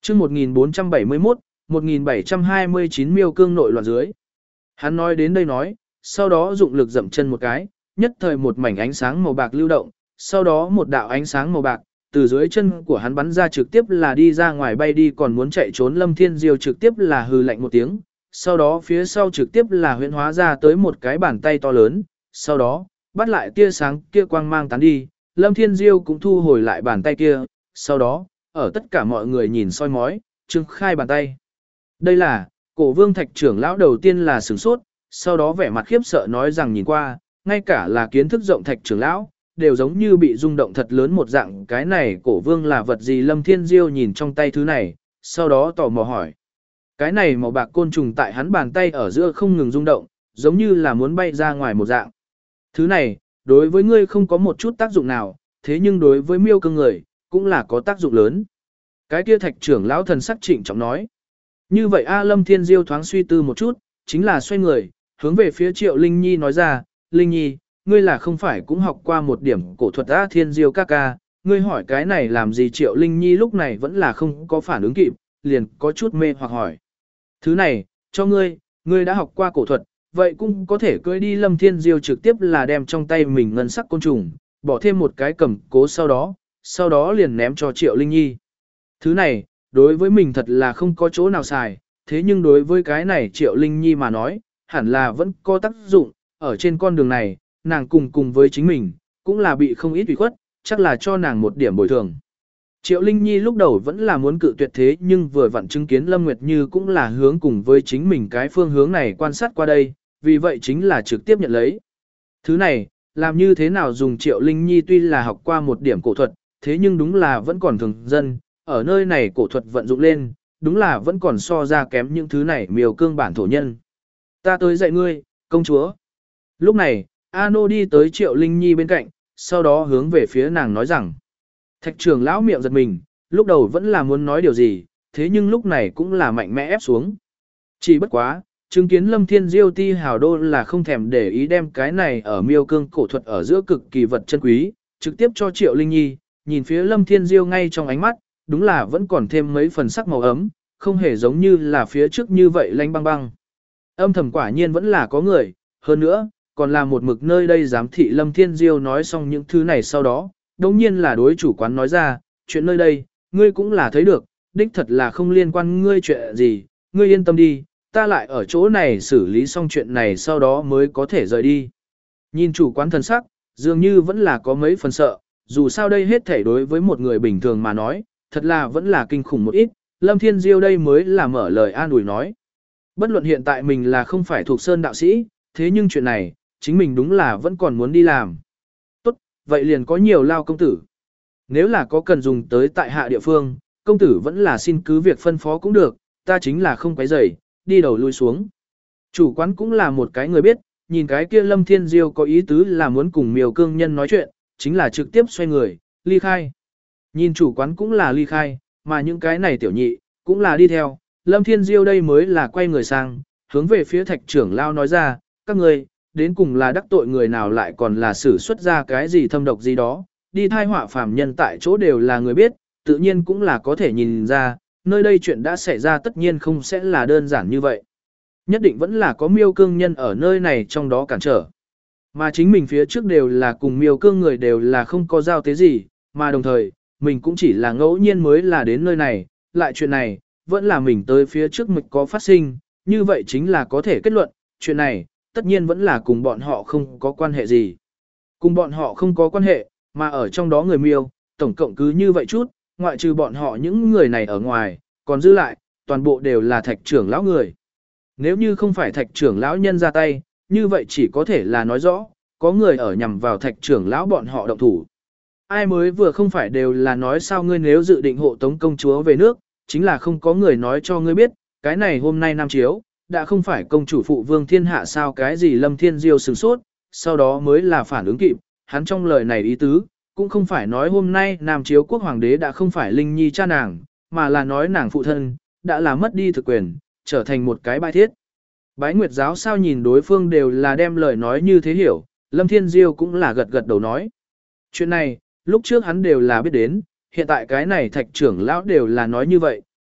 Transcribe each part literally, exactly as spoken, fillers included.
chương một nghìn bốn trăm bảy mươi mốt, một nghìn bảy trăm hai mươi chín miêu cương nội loạn dưới. Hắn nói đến đây nói, sau đó dụng lực dậm chân một cái, nhất thời một mảnh ánh sáng màu bạc lưu động, sau đó một đạo ánh sáng màu bạc, từ dưới chân của hắn bắn ra trực tiếp là đi ra ngoài bay đi, còn muốn chạy trốn Lâm Thiên Diêu trực tiếp là hừ lạnh một tiếng, sau đó phía sau trực tiếp là huyễn hóa ra tới một cái bàn tay to lớn, sau đó, bắt lại tia sáng kia quang mang tán đi, Lâm Thiên Diêu cũng thu hồi lại bàn tay kia, sau đó, ở tất cả mọi người nhìn soi mói, trưng khai bàn tay. Đây là, cổ vương thạch trưởng lão đầu tiên là sửng sốt, sau đó vẻ mặt khiếp sợ nói rằng nhìn qua, ngay cả là kiến thức rộng thạch trưởng lão, đều giống như bị rung động thật lớn một dạng. Cái này cổ vương là vật gì? Lâm Thiên Diêu nhìn trong tay thứ này, sau đó tò mò hỏi. Cái này màu bạc côn trùng tại hắn bàn tay ở giữa không ngừng rung động, giống như là muốn bay ra ngoài một dạng. Thứ này, đối với ngươi không có một chút tác dụng nào, thế nhưng đối với miêu cương người, cũng là có tác dụng lớn. Cái kia thạch trưởng lão thần sắc trịnh trọng nói. Như vậy A Lâm Thiên Diêu thoáng suy tư một chút, chính là xoay người, hướng về phía Triệu Linh Nhi nói ra, Linh Nhi, ngươi là không phải cũng học qua một điểm cổ thuật A Thiên Diêu ca ca, ngươi hỏi cái này làm gì? Triệu Linh Nhi lúc này vẫn là không có phản ứng kịp, liền có chút mê hoặc hỏi. Thứ này, cho ngươi, ngươi đã học qua cổ thuật, vậy cũng có thể cưỡi đi. Lâm Thiên Diêu trực tiếp là đem trong tay mình ngân sắc côn trùng, bỏ thêm một cái cầm cố sau đó, sau đó liền ném cho Triệu Linh Nhi. Thứ này, đối với mình thật là không có chỗ nào xài, thế nhưng đối với cái này Triệu Linh Nhi mà nói, hẳn là vẫn có tác dụng, ở trên con đường này, nàng cùng cùng với chính mình, cũng là bị không ít ủy khuất, chắc là cho nàng một điểm bồi thường. Triệu Linh Nhi lúc đầu vẫn là muốn cự tuyệt, thế nhưng vừa vặn chứng kiến Lâm Nguyệt Như cũng là hướng cùng với chính mình cái phương hướng này quan sát qua đây, vì vậy chính là trực tiếp nhận lấy. Thứ này, làm như thế nào dùng? Triệu Linh Nhi tuy là học qua một điểm cổ thuật, thế nhưng đúng là vẫn còn thường dân, ở nơi này cổ thuật vận dụng lên, đúng là vẫn còn so ra kém những thứ này miêu cương bản thổ nhân. Ta tới dạy ngươi, công chúa. Lúc này, Ano đi tới Triệu Linh Nhi bên cạnh, sau đó hướng về phía nàng nói rằng, thạch trưởng lão miệng giật mình, lúc đầu vẫn là muốn nói điều gì, thế nhưng lúc này cũng là mạnh mẽ ép xuống. Chỉ bất quá, chứng kiến Lâm Thiên Diêu ti hào đô là không thèm để ý đem cái này ở miêu cương cổ thuật ở giữa cực kỳ vật chân quý, trực tiếp cho Triệu Linh Nhi, nhìn phía Lâm Thiên Diêu ngay trong ánh mắt, đúng là vẫn còn thêm mấy phần sắc màu ấm, không hề giống như là phía trước như vậy lanh băng băng. Âm thầm quả nhiên vẫn là có người, hơn nữa, còn là một mực nơi đây giám thị. Lâm Thiên Diêu nói xong những thứ này sau đó, đồng nhiên là đối chủ quán nói ra, chuyện nơi đây, ngươi cũng là thấy được, đích thật là không liên quan ngươi chuyện gì, ngươi yên tâm đi, ta lại ở chỗ này xử lý xong chuyện này sau đó mới có thể rời đi. Nhìn chủ quán thần sắc, dường như vẫn là có mấy phần sợ, dù sao đây hết thể đối với một người bình thường mà nói, thật là vẫn là kinh khủng một ít. Lâm Thiên Diêu đây mới là mở lời an ủi nói. Bất luận hiện tại mình là không phải thuộc sơn đạo sĩ, thế nhưng chuyện này, chính mình đúng là vẫn còn muốn đi làm. Tốt, vậy liền có nhiều lao công tử. Nếu là có cần dùng tới tại hạ địa phương, công tử vẫn là xin cứ việc phân phó cũng được, ta chính là không quấy rầy, đi đầu lui xuống. Chủ quán cũng là một cái người biết, nhìn cái kia Lâm Thiên Diêu có ý tứ là muốn cùng miêu cương nhân nói chuyện, chính là trực tiếp xoay người, ly khai. Nhìn chủ quán cũng là ly khai, mà những cái này tiểu nhị, cũng là đi theo. Lâm Thiên Diêu đây mới là quay người sang, hướng về phía thạch trưởng lao nói ra, các người, đến cùng là đắc tội người nào lại còn là xử xuất ra cái gì thâm độc gì đó, đi thai họa phàm nhân tại chỗ đều là người biết, tự nhiên cũng là có thể nhìn ra, nơi đây chuyện đã xảy ra tất nhiên không sẽ là đơn giản như vậy. Nhất định vẫn là có miêu cương nhân ở nơi này trong đó cản trở. Mà chính mình phía trước đều là cùng miêu cương người đều là không có giao tế gì, mà đồng thời, mình cũng chỉ là ngẫu nhiên mới là đến nơi này, lại chuyện này, vẫn là mình tới phía trước mình có phát sinh, như vậy chính là có thể kết luận, chuyện này, tất nhiên vẫn là cùng bọn họ không có quan hệ gì. Cùng bọn họ không có quan hệ, mà ở trong đó người miêu, tổng cộng cứ như vậy chút, ngoại trừ bọn họ những người này ở ngoài, còn giữ lại, toàn bộ đều là thạch trưởng lão người. Nếu như không phải thạch trưởng lão nhân ra tay, như vậy chỉ có thể là nói rõ, có người ở nhằm vào thạch trưởng lão bọn họ động thủ. Ai mới vừa không phải đều là nói sao ngươi nếu dự định hộ tống công chúa về nước, chính là không có người nói cho ngươi biết, cái này hôm nay Nam Chiếu, đã không phải công chủ phụ vương thiên hạ sao? Cái gì Lâm Thiên Diêu sửng sốt, sau đó mới là phản ứng kịp, hắn trong lời này ý tứ, cũng không phải nói hôm nay Nam Chiếu quốc hoàng đế đã không phải Linh Nhi cha nàng, mà là nói nàng phụ thân, đã là mất đi thực quyền, trở thành một cái bài thiết. Bái Nguyệt giáo sao nhìn đối phương đều là đem lời nói như thế hiểu, Lâm Thiên Diêu cũng là gật gật đầu nói. Chuyện này, lúc trước hắn đều là biết đến, hiện tại cái này thạch trưởng lão đều là nói như vậy,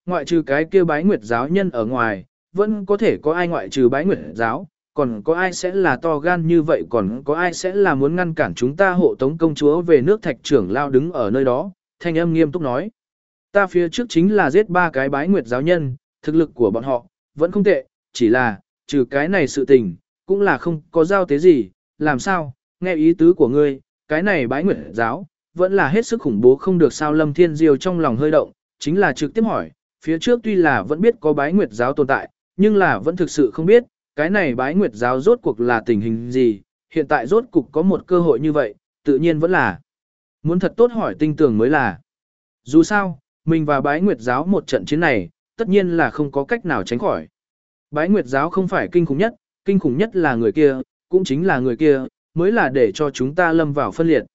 ngoại trừ cái kia bái nguyệt giáo nhân ở ngoài, vẫn có thể có ai ngoại trừ bái nguyệt giáo, còn có ai sẽ là to gan như vậy, còn có ai sẽ là muốn ngăn cản chúng ta hộ tống công chúa về nước. Thạch trưởng lao đứng ở nơi đó, thanh âm nghiêm túc nói. Ta phía trước chính là giết ba cái bái nguyệt giáo nhân, thực lực của bọn họ, vẫn không tệ, chỉ là, trừ cái này sự tình, cũng là không có giao tế gì, làm sao, nghe ý tứ của ngươi, cái này bái nguyệt giáo, vẫn là hết sức khủng bố không được sao. Lâm Thiên Diêu trong lòng hơi động, chính là trực tiếp hỏi, phía trước tuy là vẫn biết có bái nguyệt giáo tồn tại, nhưng là vẫn thực sự không biết, cái này bái nguyệt giáo rốt cuộc là tình hình gì, hiện tại rốt cuộc có một cơ hội như vậy, tự nhiên vẫn là muốn thật tốt hỏi tinh tường mới là. Dù sao, mình và bái nguyệt giáo một trận chiến này, tất nhiên là không có cách nào tránh khỏi. Bái nguyệt giáo không phải kinh khủng nhất, kinh khủng nhất là người kia, cũng chính là người kia, mới là để cho chúng ta lâm vào phân liệt.